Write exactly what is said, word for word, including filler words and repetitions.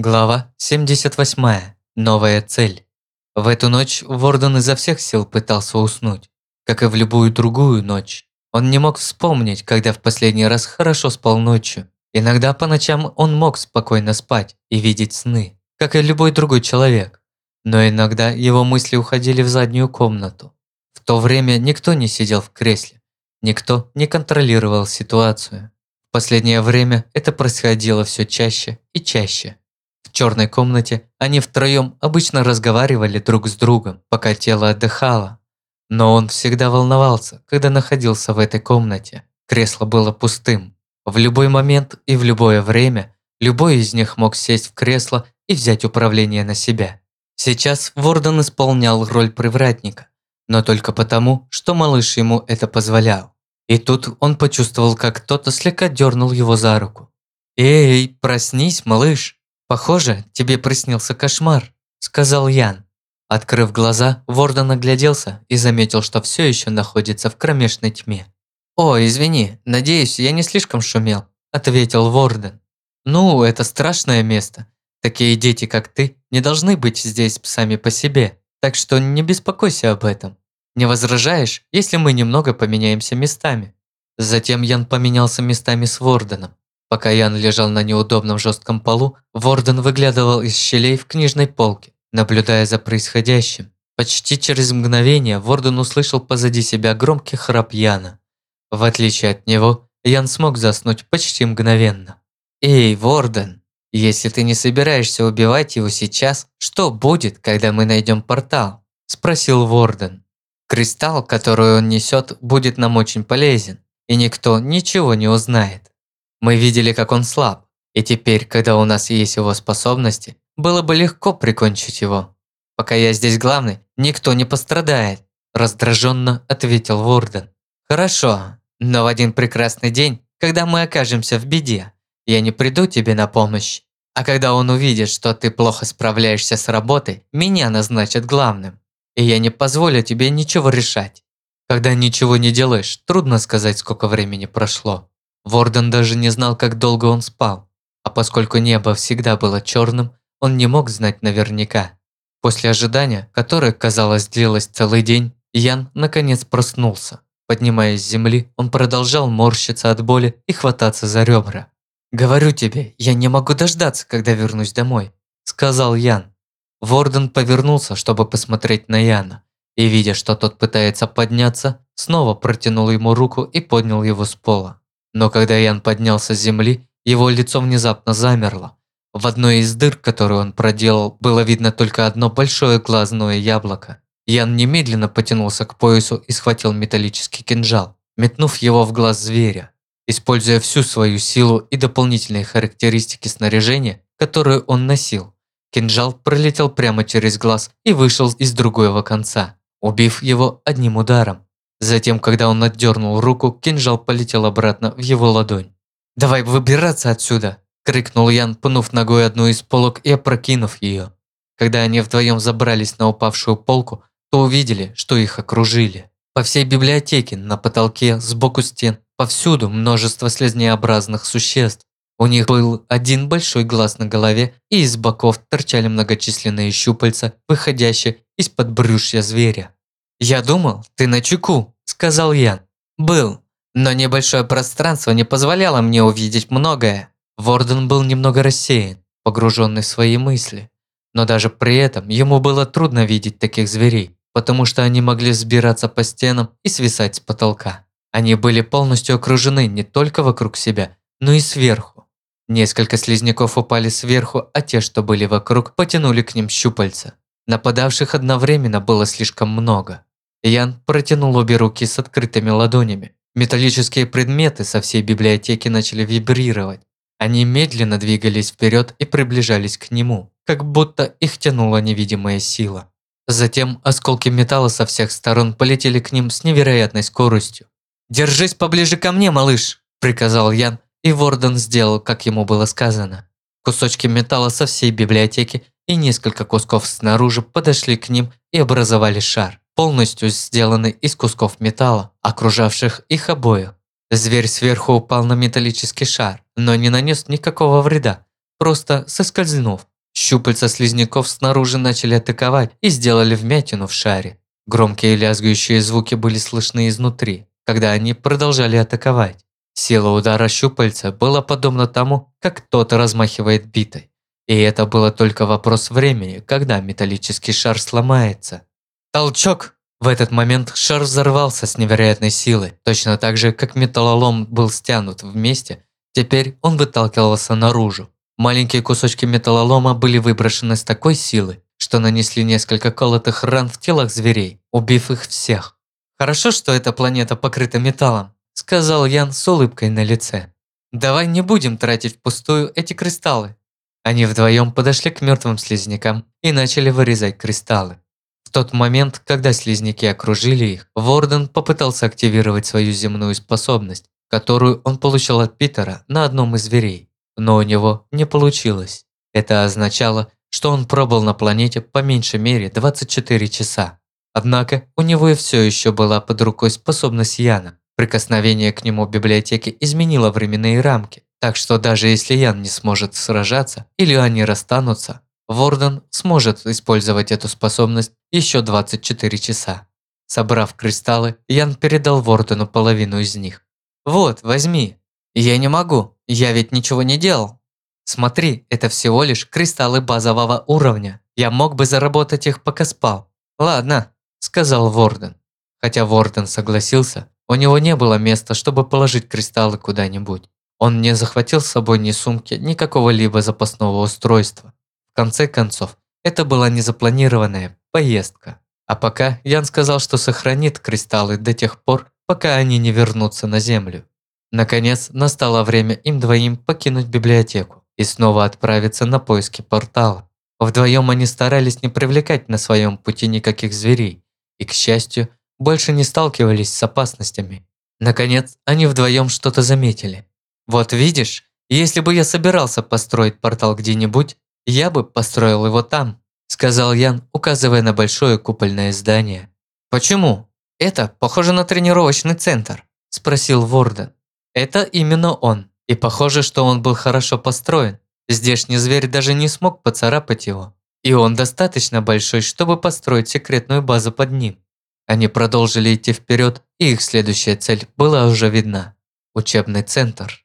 Глава семьдесят восемь. Новая цель. В эту ночь Ворден изо всех сил пытался уснуть, как и в любую другую ночь. Он не мог вспомнить, когда в последний раз хорошо спал ночью. Иногда по ночам он мог спокойно спать и видеть сны, как и любой другой человек. Но иногда его мысли уходили в заднюю комнату. В то время никто не сидел в кресле, никто не контролировал ситуацию. В последнее время это происходило все чаще и чаще. В черной комнате они втроем обычно разговаривали друг с другом, пока тело отдыхало. Но он всегда волновался, когда находился в этой комнате. Кресло было пустым. В любой момент и в любое время любой из них мог сесть в кресло и взять управление на себя. Сейчас Ворден исполнял роль привратника, но только потому, что малыш ему это позволял. И тут он почувствовал, как кто-то слегка дернул его за руку. «Эй, проснись, малыш! Похоже, тебе приснился кошмар», – сказал Ян. Открыв глаза, Ворден огляделся и заметил, что все еще находится в кромешной тьме. «О, извини, надеюсь, я не слишком шумел», – ответил Ворден. «Ну, это страшное место. Такие дети, как ты, не должны быть здесь сами по себе, так что не беспокойся об этом. Не возражаешь, если мы немного поменяемся местами?» Затем Ян поменялся местами с Ворденом. Пока Ян лежал на неудобном жестком полу, Ворден выглядывал из щелей в книжной полке, наблюдая за происходящим. Почти через мгновение Ворден услышал позади себя громкий храп Яна. В отличие от него, Ян смог заснуть почти мгновенно. «Эй, Ворден, если ты не собираешься убивать его сейчас, что будет, когда мы найдем портал?» – спросил Ворден. «Кристалл, который он несет, будет нам очень полезен, и никто ничего не узнает. Мы видели, как он слаб, и теперь, когда у нас есть его способности, было бы легко прикончить его. Пока я здесь главный, никто не пострадает», – раздраженно ответил Ворден. «Хорошо, но в один прекрасный день, когда мы окажемся в беде, я не приду тебе на помощь, а когда он увидит, что ты плохо справляешься с работой, меня назначат главным, и я не позволю тебе ничего решать. Когда ничего не делаешь, трудно сказать, сколько времени прошло». Ворден даже не знал, как долго он спал, а поскольку небо всегда было черным, он не мог знать наверняка. После ожидания, которое, казалось, длилось целый день, Ян наконец проснулся. Поднимаясь с земли, он продолжал морщиться от боли и хвататься за ребра. «Говорю тебе, я не могу дождаться, когда вернусь домой», – сказал Ян. Ворден повернулся, чтобы посмотреть на Яна, и, видя, что тот пытается подняться, снова протянул ему руку и поднял его с пола. Но когда Ян поднялся с земли, его лицо внезапно замерло. В одной из дыр, которую он проделал, было видно только одно большое глазное яблоко. Ян немедленно потянулся к поясу и схватил металлический кинжал, метнув его в глаз зверя. Используя всю свою силу и дополнительные характеристики снаряжения, которые он носил, кинжал пролетел прямо через глаз и вышел из другого конца, убив его одним ударом. Затем, когда он отдернул руку, кинжал полетел обратно в его ладонь. «Давай выбираться отсюда!» – крикнул Ян, пнув ногой одну из полок и опрокинув ее. Когда они вдвоем забрались на упавшую полку, то увидели, что их окружили. По всей библиотеке, на потолке, сбоку стен, повсюду множество слизнеобразных существ. У них был один большой глаз на голове, и из боков торчали многочисленные щупальца, выходящие из-под брюшья зверя. «Я думал, ты начеку», – сказал Ян. «Был, но небольшое пространство не позволяло мне увидеть многое». Ворден был немного рассеян, погруженный в свои мысли. Но даже при этом ему было трудно видеть таких зверей, потому что они могли взбираться по стенам и свисать с потолка. Они были полностью окружены не только вокруг себя, но и сверху. Несколько слизняков упали сверху, а те, что были вокруг, потянули к ним щупальца. Нападавших одновременно было слишком много. Ян протянул обе руки с открытыми ладонями. Металлические предметы со всей библиотеки начали вибрировать. Они медленно двигались вперед и приближались к нему, как будто их тянула невидимая сила. Затем осколки металла со всех сторон полетели к ним с невероятной скоростью. «Держись поближе ко мне, малыш!» – приказал Ян, и Ворден сделал, как ему было сказано. Кусочки металла со всей библиотеки и несколько кусков снаружи подошли к ним и образовали шар, полностью сделанный из кусков металла, окружавших их обоих. Зверь сверху упал на металлический шар, но не нанес никакого вреда, просто соскользнув, Щупальца слизняков снаружи начали атаковать и сделали вмятину в шаре. Громкие лязгающие звуки были слышны изнутри, когда они продолжали атаковать. Сила удара щупальца была подобна тому, как кто-то размахивает битой. И это было только вопрос времени, когда металлический шар сломается. Толчок! В этот момент шар взорвался с невероятной силой, точно так же, как металлолом был стянут вместе, теперь он выталкивался наружу. Маленькие кусочки металлолома были выброшены с такой силой, что нанесли несколько колотых ран в телах зверей, убив их всех. «Хорошо, что эта планета покрыта металлом», – сказал Ян с улыбкой на лице. «Давай не будем тратить впустую эти кристаллы». Они вдвоем подошли к мертвым слизнякам и начали вырезать кристаллы. В тот момент, когда слизняки окружили их, Ворден попытался активировать свою земную способность, которую он получил от Питера на одном из зверей, но у него не получилось. Это означало, что он пробыл на планете по меньшей мере двадцать четыре часа. Однако у него и все еще была под рукой способность Яна. Прикосновение к нему в библиотеке изменило временные рамки, так что даже если Ян не сможет сражаться или они расстанутся, Ворден сможет использовать эту способность еще двадцать четыре часа. Собрав кристаллы, Ян передал Вордену половину из них. «Вот, возьми». «Я не могу, я ведь ничего не делал». «Смотри, это всего лишь кристаллы базового уровня. Я мог бы заработать их, пока спал». «Ладно», – сказал Ворден. Хотя Ворден согласился, у него не было места, чтобы положить кристаллы куда-нибудь. Он не захватил с собой ни сумки, ни какого-либо запасного устройства. В конце концов, это была незапланированная поездка. А пока Ян сказал, что сохранит кристаллы до тех пор, пока они не вернутся на Землю. Наконец, настало время им двоим покинуть библиотеку и снова отправиться на поиски портала. Вдвоем они старались не привлекать на своем пути никаких зверей и, к счастью, больше не сталкивались с опасностями. Наконец, они вдвоем что-то заметили. «Вот видишь, если бы я собирался построить портал где-нибудь, я бы построил его там», – сказал Ян, указывая на большое купольное здание. «Почему? Это похоже на тренировочный центр», – спросил Ворден. «Это именно он, и похоже, что он был хорошо построен. Здешний зверь даже не смог поцарапать его, и он достаточно большой, чтобы построить секретную базу под ним». Они продолжили идти вперед, и их следующая цель была уже видна – учебный центр.